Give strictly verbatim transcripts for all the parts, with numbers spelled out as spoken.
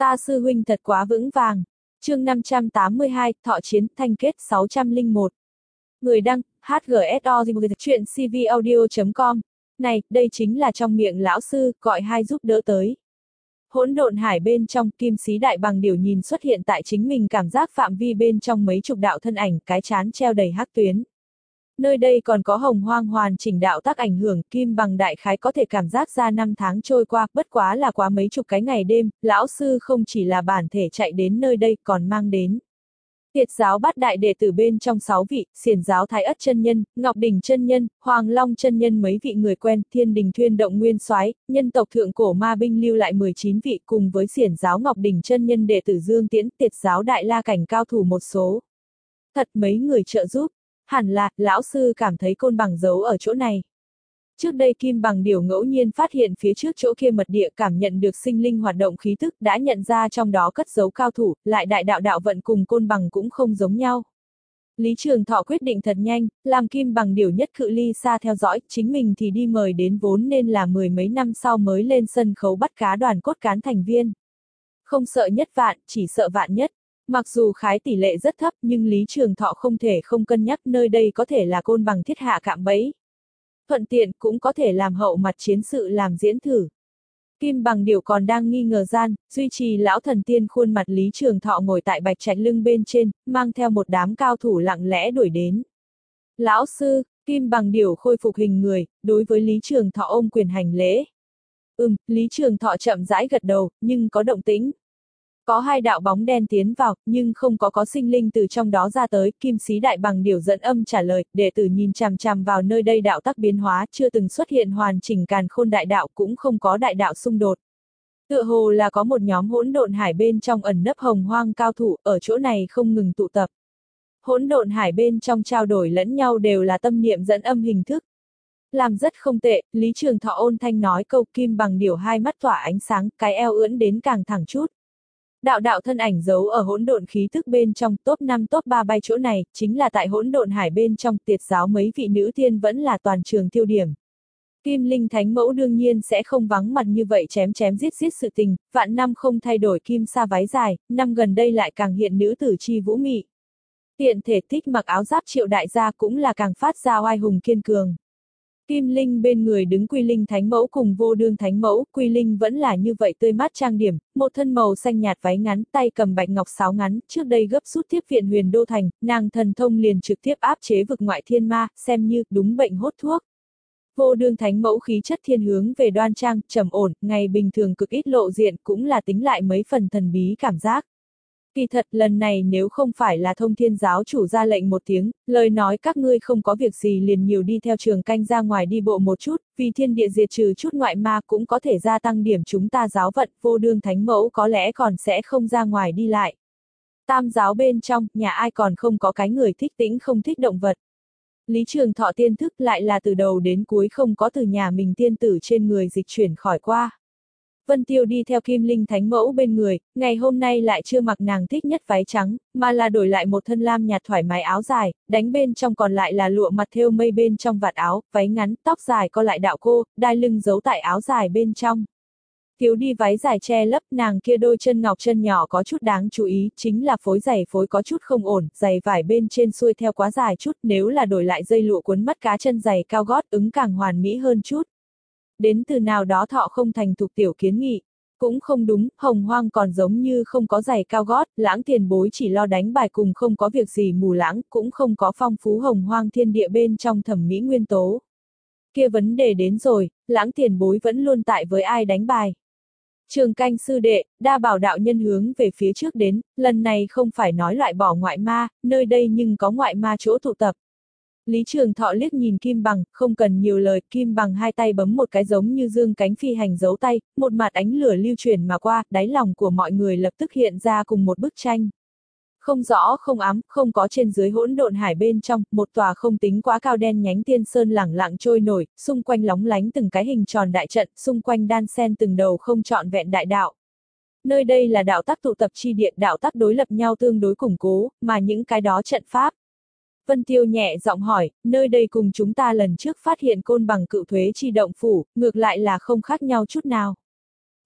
Ta sư huynh thật quá vững vàng. Chương năm trăm tám mươi hai, Thọ chiến, Thanh kết sáu trăm lẻ một. Người đăng, hát giê ét o chuyện cvaudio chấm com. Này, đây chính là trong miệng lão sư, gọi hai giúp đỡ tới. Hỗn độn hải bên trong, kim sĩ đại bằng điểu nhìn xuất hiện tại chính mình cảm giác phạm vi bên trong mấy chục đạo thân ảnh, cái chán treo đầy hắc tuyến. Nơi đây còn có hồng hoang hoàn chỉnh đạo tác ảnh hưởng, kim bằng đại khái có thể cảm giác ra năm tháng trôi qua, bất quá là quá mấy chục cái ngày đêm, lão sư không chỉ là bản thể chạy đến nơi đây, còn mang đến. Tiệt giáo bát đại đệ tử bên trong sáu vị, xiển giáo Thái Ất chân nhân, Ngọc Đỉnh chân nhân, Hoàng Long chân nhân mấy vị người quen, Thiên Đình Thuyên Động Nguyên Soái, nhân tộc thượng cổ ma binh lưu lại mười chín vị cùng với xiển giáo Ngọc Đỉnh chân nhân đệ tử Dương Tiễn, tiệt giáo Đại La cảnh cao thủ một số. Thật mấy người trợ giúp, hẳn là, lão sư cảm thấy côn bằng giấu ở chỗ này. Trước đây kim bằng điểu ngẫu nhiên phát hiện phía trước chỗ kia mật địa cảm nhận được sinh linh hoạt động khí tức đã nhận ra trong đó cất giấu cao thủ, lại đại đạo đạo vận cùng côn bằng cũng không giống nhau. Lý Trường Thọ quyết định thật nhanh, làm kim bằng điểu nhất cự ly xa theo dõi, chính mình thì đi mời đến vốn nên là mười mấy năm sau mới lên sân khấu bắt cá đoàn cốt cán thành viên. Không sợ nhất vạn, chỉ sợ vạn nhất. Mặc dù khái tỷ lệ rất thấp nhưng Lý Trường Thọ không thể không cân nhắc nơi đây có thể là côn bằng thiết hạ cạm bẫy. Thuận tiện cũng có thể làm hậu mặt chiến sự làm diễn thử. Kim bằng điểu còn đang nghi ngờ gian, duy trì lão thần tiên khuôn mặt Lý Trường Thọ ngồi tại bạch trạch lưng bên trên, mang theo một đám cao thủ lặng lẽ đuổi đến. Lão sư, kim bằng điểu khôi phục hình người, đối với Lý Trường Thọ ôm quyền hành lễ. Ừm, Lý Trường Thọ chậm rãi gật đầu, nhưng có động tĩnh. Có hai đạo bóng đen tiến vào, nhưng không có có sinh linh từ trong đó ra tới, kim sĩ đại bằng điểu dẫn âm trả lời, đệ tử nhìn chằm chằm vào nơi đây đạo tắc biến hóa, chưa từng xuất hiện hoàn chỉnh càn khôn đại đạo, cũng không có đại đạo xung đột. Tựa hồ là có một nhóm hỗn độn hải bên trong ẩn nấp hồng hoang cao thủ, ở chỗ này không ngừng tụ tập. Hỗn độn hải bên trong trao đổi lẫn nhau đều là tâm niệm dẫn âm hình thức. Làm rất không tệ, Lý Trường Thọ ôn thanh nói câu kim bằng điểu hai mắt tỏa ánh sáng, cái eo ưỡn đến càng thẳng chút. Đạo đạo thân ảnh giấu ở hỗn độn khí thức bên trong, top năm top ba bay chỗ này, chính là tại hỗn độn hải bên trong, tiệt giáo mấy vị nữ tiên vẫn là toàn trường tiêu điểm. Kim Linh Thánh Mẫu đương nhiên sẽ không vắng mặt như vậy chém chém giết giết sự tình, vạn năm không thay đổi kim sa váy dài, năm gần đây lại càng hiện nữ tử chi vũ mị. Tiện thể thích mặc áo giáp Triệu đại gia cũng là càng phát ra oai hùng kiên cường. Kim Linh bên người đứng Quy Linh Thánh Mẫu cùng Vô Đương Thánh Mẫu, Quy Linh vẫn là như vậy tươi mát trang điểm, một thân màu xanh nhạt váy ngắn, tay cầm bạch ngọc sáo ngắn, trước đây gấp rút tiếp viện Huyền Đô Thành, nàng thần thông liền trực tiếp áp chế vực ngoại thiên ma, xem như đúng bệnh hốt thuốc. Vô Đương Thánh Mẫu khí chất thiên hướng về đoan trang, trầm ổn, ngày bình thường cực ít lộ diện cũng là tính lại mấy phần thần bí cảm giác. Kỳ thật lần này nếu không phải là Thông Thiên giáo chủ ra lệnh một tiếng, lời nói các ngươi không có việc gì liền nhiều đi theo trường canh ra ngoài đi bộ một chút, vì thiên địa diệt trừ chút ngoại ma cũng có thể gia tăng điểm chúng ta giáo vận, Vô Đương Thánh Mẫu có lẽ còn sẽ không ra ngoài đi lại. Tam giáo bên trong, nhà ai còn không có cái người thích tĩnh không thích động vật. Lý Trường Thọ tiên thức lại là từ đầu đến cuối không có từ nhà mình tiên tử trên người dịch chuyển khỏi qua. Vân Tiêu đi theo Kim Linh Thánh Mẫu bên người, ngày hôm nay lại chưa mặc nàng thích nhất váy trắng, mà là đổi lại một thân lam nhạt thoải mái áo dài, đánh bên trong còn lại là lụa mặt thêu mây bên trong vạt áo, váy ngắn, tóc dài co lại đạo cô, đai lưng giấu tại áo dài bên trong. Thiếu đi váy dài che lấp nàng kia đôi chân ngọc chân nhỏ có chút đáng chú ý, chính là phối giày phối có chút không ổn, giày vải bên trên xuôi theo quá dài chút, nếu là đổi lại dây lụa cuốn mắt cá chân giày cao gót ứng càng hoàn mỹ hơn chút. Đến từ nào đó Thọ không thành thục tiểu kiến nghị. Cũng không đúng, hồng hoang còn giống như không có giày cao gót, lãng tiền bối chỉ lo đánh bài cùng không có việc gì mù lãng, cũng không có phong phú hồng hoang thiên địa bên trong thẩm mỹ nguyên tố. Kia vấn đề đến rồi, lãng tiền bối vẫn luôn tại với ai đánh bài. Trường canh sư đệ, đa bảo đạo nhân hướng về phía trước đến, lần này không phải nói loại bỏ ngoại ma, nơi đây nhưng có ngoại ma chỗ tụ tập. Lý Trường Thọ liếc nhìn Kim Bằng, không cần nhiều lời, Kim Bằng hai tay bấm một cái giống như dương cánh phi hành dấu tay, một mạt ánh lửa lưu chuyển mà qua, đáy lòng của mọi người lập tức hiện ra cùng một bức tranh. Không rõ không ám, không có trên dưới hỗn độn hải bên trong, một tòa không tính quá cao đen nhánh tiên sơn lẳng lặng trôi nổi, xung quanh lóng lánh từng cái hình tròn đại trận, xung quanh đan xen từng đầu không trọn vẹn đại đạo. Nơi đây là đạo tắc tụ tập chi địa, đạo tắc đối lập nhau tương đối củng cố, mà những cái đó trận pháp. Vân Tiêu nhẹ giọng hỏi, nơi đây cùng chúng ta lần trước phát hiện côn bằng cựu thuế chi động phủ, ngược lại là không khác nhau chút nào.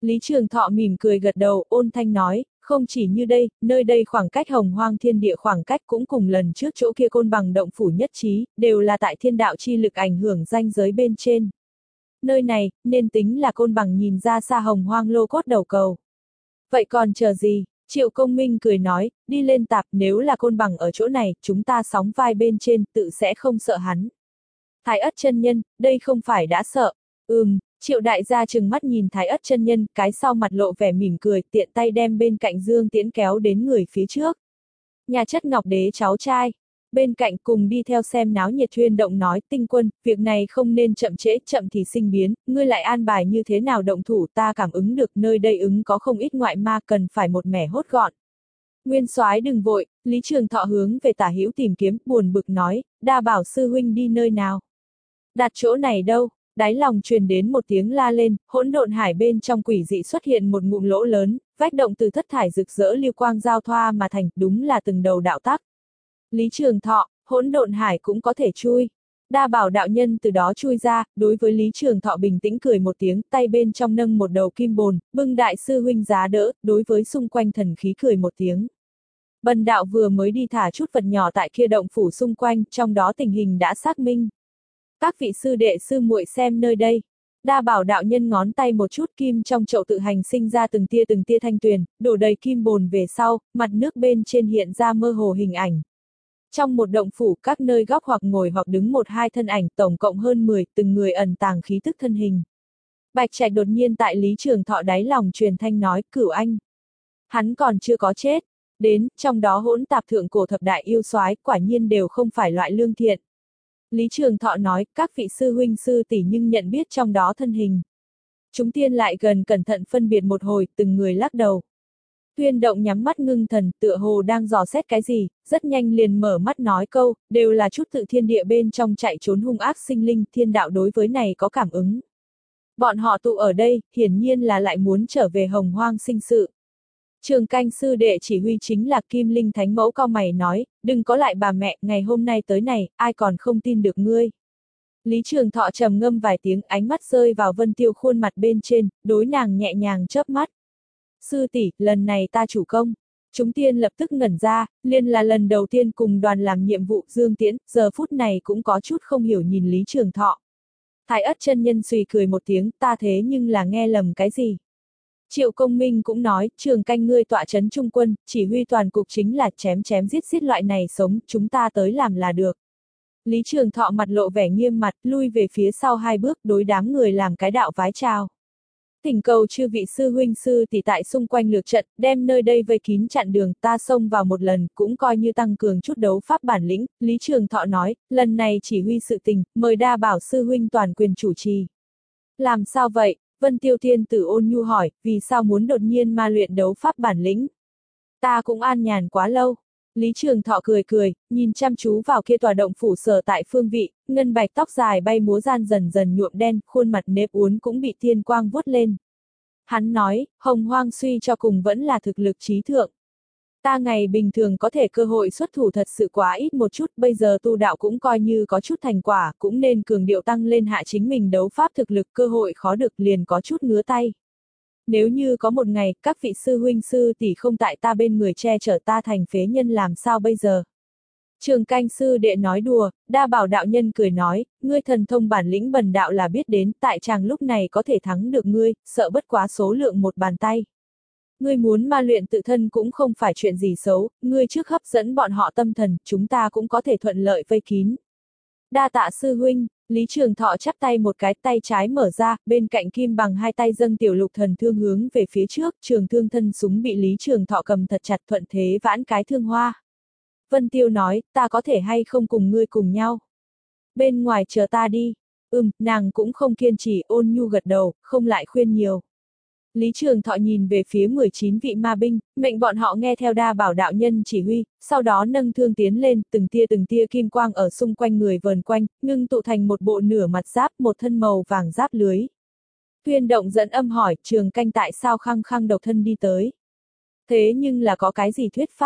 Lý Trường Thọ mỉm cười gật đầu, ôn thanh nói, không chỉ như đây, nơi đây khoảng cách hồng hoang thiên địa khoảng cách cũng cùng lần trước chỗ kia côn bằng động phủ nhất trí, đều là tại thiên đạo chi lực ảnh hưởng ranh giới bên trên. Nơi này, nên tính là côn bằng nhìn ra xa hồng hoang lô cốt đầu cầu. Vậy còn chờ gì? Triệu Công Minh cười nói, đi lên tạp, nếu là côn bằng ở chỗ này, chúng ta sóng vai bên trên, tự sẽ không sợ hắn. Thái Ất chân nhân, đây không phải đã sợ. Ừm, Triệu đại gia trừng mắt nhìn Thái Ất chân nhân, cái sau mặt lộ vẻ mỉm cười, tiện tay đem bên cạnh Dương Tiễn kéo đến người phía trước. Nhà chất Ngọc Đế cháu trai. Bên cạnh cùng đi theo xem náo nhiệt Thuyên Động nói, Tinh Quân, việc này không nên chậm trễ, chậm thì sinh biến, ngươi lại an bài như thế nào động thủ, ta cảm ứng được nơi đây ứng có không ít ngoại ma, cần phải một mẻ hốt gọn. Nguyên soái đừng vội, Lý Trường Thọ hướng về Tả Hữu tìm kiếm, buồn bực nói, Đa Bảo sư huynh đi nơi nào? Đặt chỗ này đâu? Đáy lòng truyền đến một tiếng la lên, hỗn độn hải bên trong quỷ dị xuất hiện một ngụm lỗ lớn, vách động từ thất thải rực rỡ lưu quang giao thoa mà thành, đúng là từng đầu đạo tắc. Lý Trường Thọ, hỗn độn hải cũng có thể chui. Đa Bảo đạo nhân từ đó chui ra, đối với Lý Trường Thọ bình tĩnh cười một tiếng, tay bên trong nâng một đầu kim bồn, bưng đại sư huynh giá đỡ, đối với xung quanh thần khí cười một tiếng. Bần đạo vừa mới đi thả chút vật nhỏ tại kia động phủ xung quanh, trong đó tình hình đã xác minh. Các vị sư đệ sư muội xem nơi đây. Đa Bảo đạo nhân ngón tay một chút, kim trong chậu tự hành sinh ra từng tia từng tia thanh tuyền, đổ đầy kim bồn về sau, mặt nước bên trên hiện ra mơ hồ hình ảnh. Trong một động phủ, các nơi góc hoặc ngồi hoặc đứng một hai thân ảnh, tổng cộng hơn mười, từng người ẩn tàng khí tức thân hình. Bạch Trạch đột nhiên tại Lý Trường Thọ đáy lòng truyền thanh nói, Cửu Anh. Hắn còn chưa có chết. Đến, trong đó hỗn tạp thượng cổ thập đại yêu soái, quả nhiên đều không phải loại lương thiện. Lý Trường Thọ nói, các vị sư huynh sư tỷ nhưng nhận biết trong đó thân hình. Chúng tiên lại gần cẩn thận phân biệt một hồi, từng người lắc đầu. Thuyên Động nhắm mắt ngưng thần, tựa hồ đang dò xét cái gì, rất nhanh liền mở mắt nói câu, đều là chút tự thiên địa bên trong chạy trốn hung ác sinh linh, thiên đạo đối với này có cảm ứng. Bọn họ tụ ở đây, hiển nhiên là lại muốn trở về hồng hoang sinh sự. Trường Canh sư đệ chỉ huy chính là Kim Linh Thánh Mẫu cau mày nói, đừng có lại bà mẹ, ngày hôm nay tới này, ai còn không tin được ngươi. Lý Trường Thọ trầm ngâm vài tiếng, ánh mắt rơi vào Vân Tiêu khuôn mặt bên trên, đối nàng nhẹ nhàng chớp mắt. Sư tỷ, lần này ta chủ công. Chúng tiên lập tức ngẩn ra, liền là lần đầu tiên cùng đoàn làm nhiệm vụ Dương Tiễn, giờ phút này cũng có chút không hiểu nhìn Lý Trường Thọ. Thái Ất chân nhân suy cười một tiếng, ta thế nhưng là nghe lầm cái gì. Triệu Công Minh cũng nói, Trường Canh ngươi tọa trấn trung quân, chỉ huy toàn cục chính là chém chém giết giết loại này sống, chúng ta tới làm là được. Lý Trường Thọ mặt lộ vẻ nghiêm mặt, lui về phía sau hai bước, đối đám người làm cái đạo vái chào. Thỉnh cầu chư vị sư huynh sư tỷ tại xung quanh lược trận, đem nơi đây vây kín chặn đường, ta xông vào một lần, cũng coi như tăng cường chút đấu pháp bản lĩnh. Lý Trường Thọ nói, lần này chỉ huy sự tình, mời Đa Bảo sư huynh toàn quyền chủ trì. Làm sao vậy? Vân Tiêu Thiên Tử ôn nhu hỏi, vì sao muốn đột nhiên ma luyện đấu pháp bản lĩnh? Ta cũng an nhàn quá lâu. Lý Trường Thọ cười cười, nhìn chăm chú vào kia tòa động phủ sở tại phương vị, ngân bạch tóc dài bay múa gian dần dần nhuộm đen, khuôn mặt nếp uốn cũng bị thiên quang vuốt lên. Hắn nói, hồng hoang suy cho cùng vẫn là thực lực trí thượng. Ta ngày bình thường có thể cơ hội xuất thủ thật sự quá ít một chút, bây giờ tu đạo cũng coi như có chút thành quả, cũng nên cường điệu tăng lên hạ chính mình đấu pháp thực lực, cơ hội khó được liền có chút ngứa tay. Nếu như có một ngày, các vị sư huynh sư tỷ không tại ta bên người che chở ta thành phế nhân làm sao bây giờ? Trường Canh sư đệ nói đùa, Đa Bảo đạo nhân cười nói, ngươi thần thông bản lĩnh bần đạo là biết đến, tại chàng lúc này có thể thắng được ngươi, sợ bất quá số lượng một bàn tay. Ngươi muốn ma luyện tự thân cũng không phải chuyện gì xấu, ngươi trước hấp dẫn bọn họ tâm thần, chúng ta cũng có thể thuận lợi vây kín. Đa tạ sư huynh. Lý Trường Thọ chắp tay một cái, tay trái mở ra, bên cạnh kim bằng hai tay dâng tiểu lục thần thương hướng về phía trước, trường thương thân súng bị Lý Trường Thọ cầm thật chặt, thuận thế vãn cái thương hoa. Vân Tiêu nói, ta có thể hay không cùng ngươi cùng nhau? Bên ngoài chờ ta đi. Ừm, nàng cũng không kiên trì, ôn nhu gật đầu, không lại khuyên nhiều. Lý Trường Thọ nhìn về phía mười chín vị ma binh, mệnh bọn họ nghe theo Đa Bảo đạo nhân chỉ huy, sau đó nâng thương tiến lên, từng tia từng tia kim quang ở xung quanh người vờn quanh, ngưng tụ thành một bộ nửa mặt giáp, một thân màu vàng giáp lưới. Thuyên Động dẫn âm hỏi, Trường Canh tại sao khăng khăng độc thân đi tới? Thế nhưng là có cái gì thuyết pháp?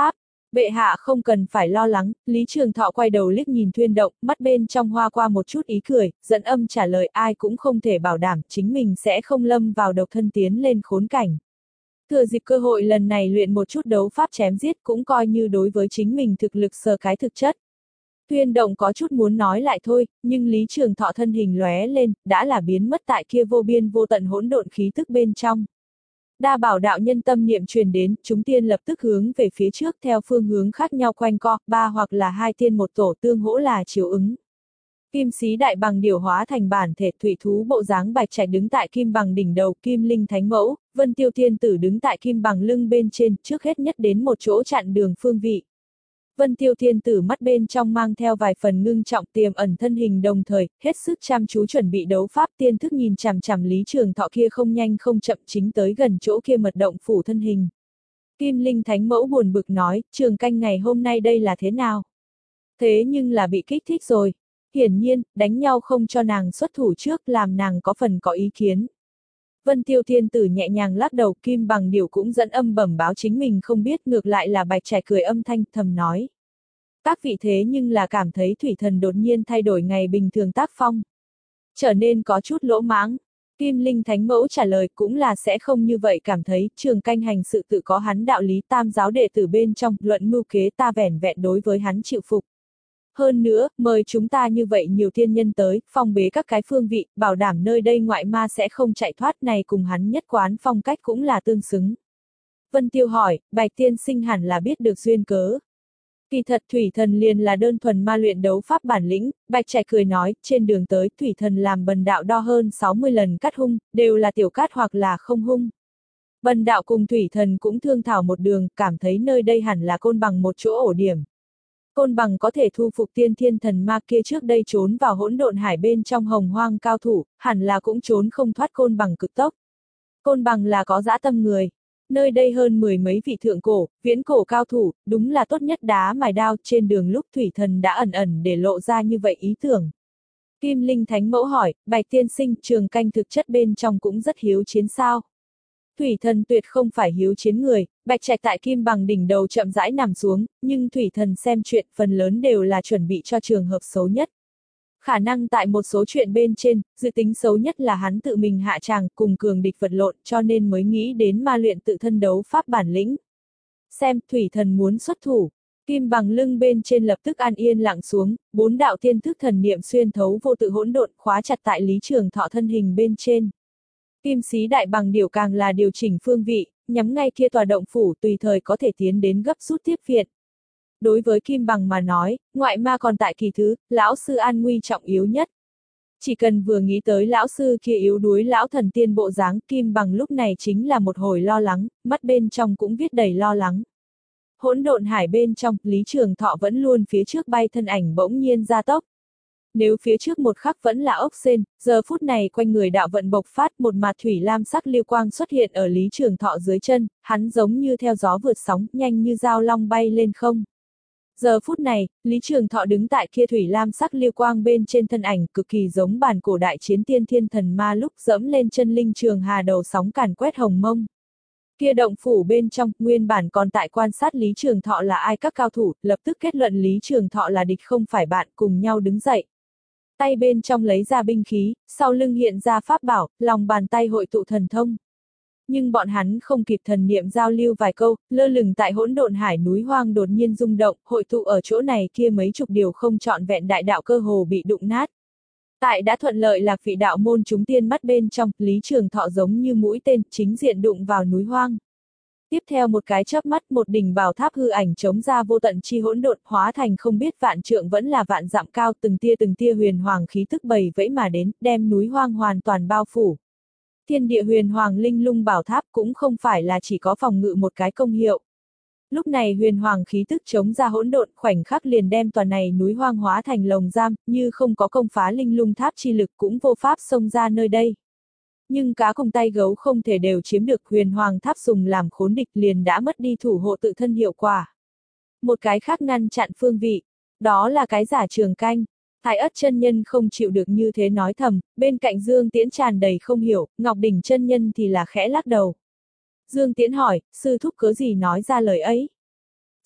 Bệ hạ không cần phải lo lắng, Lý Trường Thọ quay đầu liếc nhìn Thuyên Động, mắt bên trong hoa qua một chút ý cười, dẫn âm trả lời ai cũng không thể bảo đảm chính mình sẽ không lâm vào độc thân tiến lên khốn cảnh. Thừa dịp cơ hội lần này luyện một chút đấu pháp chém giết cũng coi như đối với chính mình thực lực sờ cái thực chất. Thuyên Động có chút muốn nói lại thôi, nhưng Lý Trường Thọ thân hình lóe lên, đã là biến mất tại kia vô biên vô tận hỗn độn khí tức bên trong. Đa bảo đạo nhân tâm niệm truyền đến, chúng tiên lập tức hướng về phía trước theo phương hướng khác nhau quanh co, ba hoặc là hai tiên một tổ tương hỗ là chiếu ứng. Kim sĩ đại bằng điểu hóa thành bản thể thủy thú bộ dáng bạch trạch đứng tại kim bằng đỉnh đầu, kim linh thánh mẫu, vân tiêu thiên tử đứng tại kim bằng lưng bên trên, trước hết nhất đến một chỗ chặn đường phương vị. Vân tiêu thiên tử mắt bên trong mang theo vài phần ngưng trọng tiềm ẩn thân hình đồng thời, hết sức chăm chú chuẩn bị đấu pháp tiên thức nhìn chằm chằm Lý Trường Thọ kia không nhanh không chậm chính tới gần chỗ kia mật động phủ thân hình. Kim linh thánh mẫu buồn bực nói, Trường canh ngày hôm nay đây là thế nào? Thế nhưng là bị kích thích rồi. Hiển nhiên, đánh nhau không cho nàng xuất thủ trước làm nàng có phần có ý kiến. Vân tiêu thiên tử nhẹ nhàng lắc đầu, kim bằng điểu cũng dẫn âm bẩm báo chính mình không biết, ngược lại là bạch trẻ cười âm thanh thầm nói. Các vị thế nhưng là cảm thấy thủy thần đột nhiên thay đổi ngày bình thường tác phong. Trở nên có chút lỗ mãng. Kim linh thánh mẫu trả lời cũng là sẽ không như vậy cảm thấy, Trường canh hành sự tự có hắn đạo lý, tam giáo đệ tử bên trong, luận mưu kế ta vẻn vẹn đối với hắn chịu phục. Hơn nữa, mời chúng ta như vậy nhiều thiên nhân tới, phong bế các cái phương vị, bảo đảm nơi đây ngoại ma sẽ không chạy thoát, này cùng hắn nhất quán phong cách cũng là tương xứng. Vân Tiêu hỏi, Bạch tiên sinh hẳn là biết được duyên cớ. Kỳ thật thủy thần liền là đơn thuần ma luyện đấu pháp bản lĩnh, Bạch trẻ cười nói, trên đường tới thủy thần làm bần đạo đo hơn sáu mươi lần cắt hung, đều là tiểu cát hoặc là không hung. Bần đạo cùng thủy thần cũng thương thảo một đường, cảm thấy nơi đây hẳn là côn bằng một chỗ ổ điểm. Côn bằng có thể thu phục tiên thiên thần ma kia trước đây trốn vào hỗn độn hải bên trong hồng hoang cao thủ, hẳn là cũng trốn không thoát côn bằng cực tốc. Côn bằng là có dã tâm người. Nơi đây hơn mười mấy vị thượng cổ, viễn cổ cao thủ, đúng là tốt nhất đá mài đao, trên đường lúc thủy thần đã ẩn ẩn để lộ ra như vậy ý tưởng. Kim linh thánh mẫu hỏi, Bạch tiên sinh, Trường canh thực chất bên trong cũng rất hiếu chiến sao? Thủy thần tuyệt không phải hiếu chiến người, bạch trạch tại kim bằng đỉnh đầu chậm rãi nằm xuống, nhưng thủy thần xem chuyện phần lớn đều là chuẩn bị cho trường hợp xấu nhất. Khả năng tại một số chuyện bên trên, dự tính xấu nhất là hắn tự mình hạ tràng cùng cường địch vật lộn cho nên mới nghĩ đến ma luyện tự thân đấu pháp bản lĩnh. Xem, thủy thần muốn xuất thủ. Kim bằng lưng bên trên lập tức an yên lặng xuống, bốn đạo tiên thức thần niệm xuyên thấu vô tự hỗn độn khóa chặt tại Lý Trường Thọ thân hình bên trên. Kim sĩ đại bằng điểu càng là điều chỉnh phương vị, nhắm ngay kia tòa động phủ tùy thời có thể tiến đến gấp rút tiếp viện. Đối với Kim bằng mà nói, ngoại ma còn tại kỳ thứ, lão sư an nguy trọng yếu nhất. Chỉ cần vừa nghĩ tới lão sư kia yếu đuối lão thần tiên bộ dáng, Kim bằng lúc này chính là một hồi lo lắng, mắt bên trong cũng viết đầy lo lắng. Hỗn độn hải bên trong, Lý Trường Thọ vẫn luôn phía trước bay thân ảnh bỗng nhiên gia tốc. Nếu phía trước một khắc vẫn là ốc sên, giờ phút này quanh người đạo vận bộc phát một mặt thủy lam sắc lưu quang xuất hiện ở Lý Trường Thọ dưới chân, hắn giống như theo gió vượt sóng, nhanh như dao long bay lên không. Giờ phút này, Lý Trường Thọ đứng tại kia thủy lam sắc lưu quang bên trên thân ảnh cực kỳ giống bản cổ đại chiến tiên thiên thần ma lúc dẫm lên chân linh trường hà đầu sóng càn quét hồng mông. Kia động phủ bên trong, nguyên bản còn tại quan sát Lý Trường Thọ là ai các cao thủ, lập tức kết luận Lý Trường Thọ là địch không phải bạn, cùng nhau đứng dậy. Tay bên trong lấy ra binh khí, sau lưng hiện ra pháp bảo, lòng bàn tay hội tụ thần thông. Nhưng bọn hắn không kịp thần niệm giao lưu vài câu, lơ lửng tại hỗn độn hải núi hoang đột nhiên rung động, hội tụ ở chỗ này kia mấy chục điều không trọn vẹn đại đạo cơ hồ bị đụng nát. Tại đã thuận lợi lạc vị đạo môn chúng tiên mắt bên trong, Lý Trường Thọ giống như mũi tên, chính diện đụng vào núi hoang. Tiếp theo một cái chớp mắt một đỉnh bảo tháp hư ảnh chống ra vô tận chi hỗn độn hóa thành không biết vạn trượng vẫn là vạn dặm cao từng tia từng tia huyền hoàng khí tức bầy vẫy mà đến, đem núi hoang hoàn toàn bao phủ. Thiên địa huyền hoàng linh lung bảo tháp cũng không phải là chỉ có phòng ngự một cái công hiệu. Lúc này huyền hoàng khí tức chống ra hỗn độn khoảnh khắc liền đem toàn này núi hoang hóa thành lồng giam, như không có công phá linh lung tháp chi lực cũng vô pháp xông ra nơi đây. Nhưng cá cùng tay gấu không thể đều chiếm được huyền hoàng tháp dùng làm khốn địch liền đã mất đi thủ hộ tự thân hiệu quả. Một cái khác ngăn chặn phương vị, đó là cái giả Trường canh. Thái Ất chân nhân không chịu được như thế nói thầm, bên cạnh Dương Tiễn tràn đầy không hiểu, Ngọc Đỉnh chân nhân thì là khẽ lắc đầu. Dương Tiễn hỏi, sư thúc cớ gì nói ra lời ấy?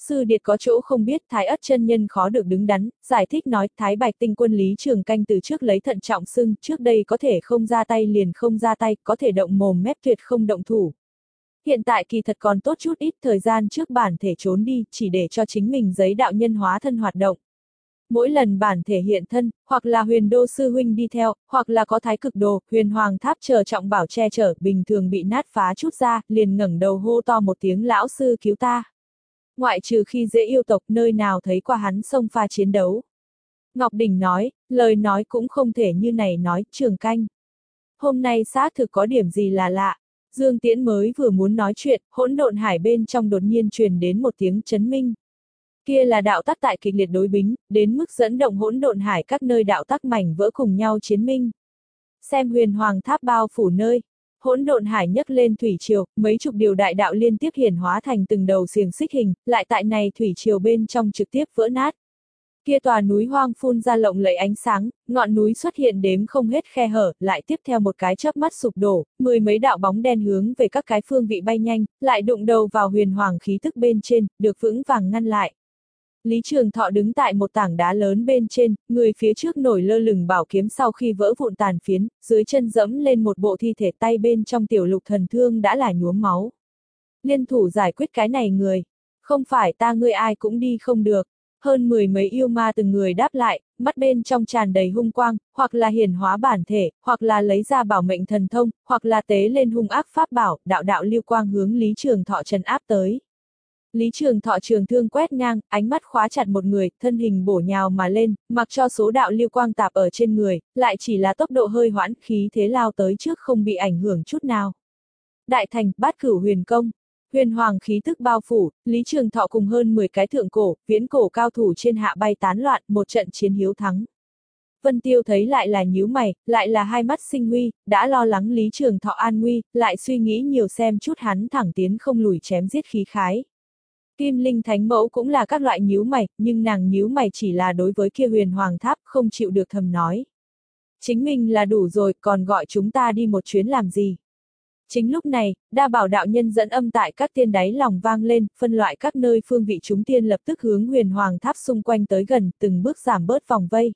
Sư điệt có chỗ không biết, Thái Ất chân nhân khó được đứng đắn, giải thích nói, Thái Bạch tinh quân Lý Trường Canh từ trước lấy thận trọng xưng, trước đây có thể không ra tay liền không ra tay, có thể động mồm mép tuyệt không động thủ. Hiện tại kỳ thật còn tốt chút ít, thời gian trước bản thể trốn đi, chỉ để cho chính mình giấy đạo nhân hóa thân hoạt động. Mỗi lần bản thể hiện thân, hoặc là huyền đô sư huynh đi theo, hoặc là có thái cực đồ, huyền hoàng tháp chờ trọng bảo che chở, bình thường bị nát phá chút ra, liền ngẩng đầu hô to một tiếng lão sư cứu ta. Ngoại trừ khi dễ yêu tộc nơi nào thấy qua hắn xông pha chiến đấu. Ngọc Đình nói, lời nói cũng không thể như này nói, Trường Canh. Hôm nay xác thực có điểm gì là lạ. Dương Tiễn mới vừa muốn nói chuyện, hỗn độn hải bên trong đột nhiên truyền đến một tiếng chấn minh. Kia là đạo tắc tại kịch liệt đối bính, đến mức dẫn động hỗn độn hải các nơi đạo tắc mảnh vỡ cùng nhau chiến minh. Xem huyền hoàng tháp bao phủ nơi. Hỗn độn hải nhấc lên thủy triều, mấy chục điều đại đạo liên tiếp hiển hóa thành từng đầu xiềng xích hình, lại tại này thủy triều bên trong trực tiếp vỡ nát. Kia tòa núi hoang phun ra lộng lẫy ánh sáng, ngọn núi xuất hiện đếm không hết khe hở, lại tiếp theo một cái chớp mắt sụp đổ, mười mấy đạo bóng đen hướng về các cái phương vị bay nhanh, lại đụng đầu vào huyền hoàng khí tức bên trên, được vững vàng ngăn lại. Lý Trường Thọ đứng tại một tảng đá lớn bên trên, người phía trước nổi lơ lửng bảo kiếm sau khi vỡ vụn tàn phiến, dưới chân dẫm lên một bộ thi thể, tay bên trong tiểu lục thần thương đã là nhuốm máu. Liên thủ giải quyết cái này người. Không phải ta ngươi ai cũng đi không được. Hơn mười mấy yêu ma từng người đáp lại, mắt bên trong tràn đầy hung quang, hoặc là hiển hóa bản thể, hoặc là lấy ra bảo mệnh thần thông, hoặc là tế lên hung ác pháp bảo, đạo đạo lưu quang hướng Lý Trường Thọ trấn áp tới. Lý Trường Thọ trường thương quét ngang, ánh mắt khóa chặt một người, thân hình bổ nhào mà lên, mặc cho số đạo lưu quang tạp ở trên người, lại chỉ là tốc độ hơi hoãn, khí thế lao tới trước không bị ảnh hưởng chút nào. Đại thành, bát cửu huyền công. Huyền hoàng khí tức bao phủ, Lý Trường Thọ cùng hơn mười cái thượng cổ, viễn cổ cao thủ trên hạ bay tán loạn, một trận chiến hiếu thắng. Vân Tiêu thấy lại là nhíu mày, lại là hai mắt sinh huy, đã lo lắng Lý Trường Thọ an nguy, lại suy nghĩ nhiều xem chút hắn thẳng tiến không lùi chém giết khí khái. Kim Linh Thánh Mẫu cũng là các loại nhíu mày, nhưng nàng nhíu mày chỉ là đối với kia huyền hoàng tháp, không chịu được thầm nói. Chính mình là đủ rồi, còn gọi chúng ta đi một chuyến làm gì? Chính lúc này, đa bảo đạo nhân dẫn âm tại các tiên đáy lòng vang lên, phân loại các nơi phương vị chúng tiên lập tức hướng huyền hoàng tháp xung quanh tới gần, từng bước giảm bớt vòng vây.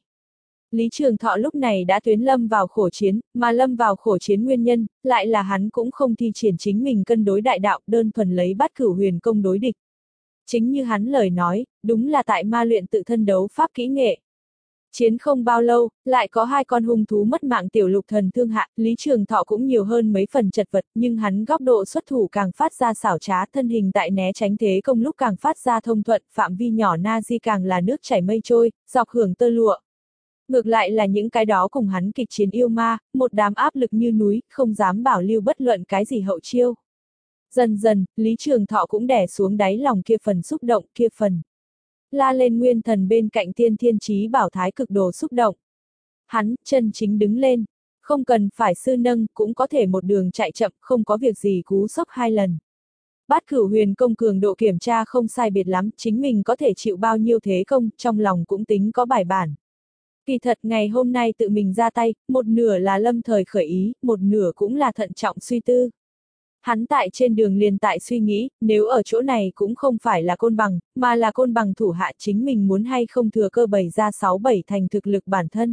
Lý Trường Thọ lúc này đã tuyến lâm vào khổ chiến, mà lâm vào khổ chiến nguyên nhân, lại là hắn cũng không thi triển chính mình cân đối đại đạo, đơn thuần lấy bát cửu huyền công đối địch. Chính như hắn lời nói, đúng là tại ma luyện tự thân đấu pháp kỹ nghệ. Chiến không bao lâu, lại có hai con hung thú mất mạng tiểu lục thần thương hạ, Lý Trường Thọ cũng nhiều hơn mấy phần chật vật, nhưng hắn góc độ xuất thủ càng phát ra xảo trá, thân hình tại né tránh thế công lúc càng phát ra thông thuận, phạm vi nhỏ na di càng là nước chảy mây trôi, dọc hưởng tơ lụa. Ngược lại là những cái đó cùng hắn kịch chiến yêu ma, một đám áp lực như núi, không dám bảo lưu bất luận cái gì hậu chiêu. Dần dần, Lý Trường Thọ cũng đè xuống đáy lòng kia phần xúc động, kia phần la lên nguyên thần bên cạnh tiên thiên chí bảo thái cực đồ xúc động. Hắn, chân chính đứng lên, không cần phải sư nâng, cũng có thể một đường chạy chậm, không có việc gì cú sốc hai lần. Bát cửu huyền công cường độ kiểm tra không sai biệt lắm, chính mình có thể chịu bao nhiêu thế công, trong lòng cũng tính có bài bản. Kỳ thật ngày hôm nay tự mình ra tay, một nửa là lâm thời khởi ý, một nửa cũng là thận trọng suy tư. Hắn tại trên đường liền tại suy nghĩ, nếu ở chỗ này cũng không phải là côn bằng, mà là côn bằng thủ hạ chính mình muốn hay không thừa cơ bày ra sáu bảy thành thực lực bản thân.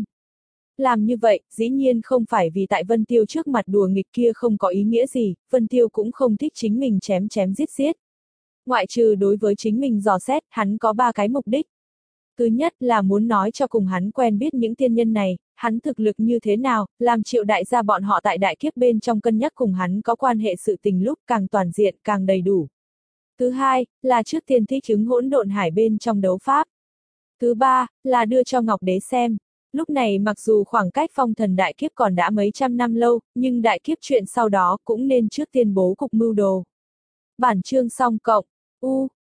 Làm như vậy, dĩ nhiên không phải vì tại Vân Tiêu trước mặt đùa nghịch kia không có ý nghĩa gì, Vân Tiêu cũng không thích chính mình chém chém giết giết. Ngoại trừ đối với chính mình dò xét, hắn có ba cái mục đích. Thứ nhất là muốn nói cho cùng hắn quen biết những tiên nhân này, hắn thực lực như thế nào, làm Triệu đại gia bọn họ tại đại kiếp bên trong cân nhắc cùng hắn có quan hệ sự tình lúc càng toàn diện càng đầy đủ. Thứ hai, là trước tiên thích chứng hỗn độn hải bên trong đấu pháp. Thứ ba, là đưa cho Ngọc Đế xem. Lúc này mặc dù khoảng cách phong thần đại kiếp còn đã mấy trăm năm lâu, nhưng đại kiếp chuyện sau đó cũng nên trước tiên bố cục mưu đồ. Bản chương xong cộng. U